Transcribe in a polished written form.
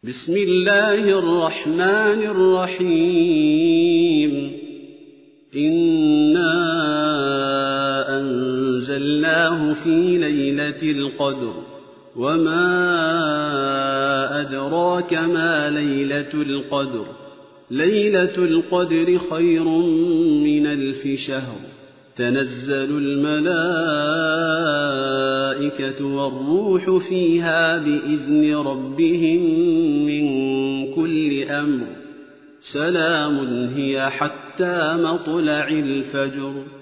بسم الله الرحمن الرحيم إنا أنزلناه في ليلة القدر وما أدراك ما ليلة القدر ليلة القدر خير من 1000 شهر تنزل الملائكة والروح فيها بإذن ربهم من كل أمر سلام هي حتى مطلع الفجر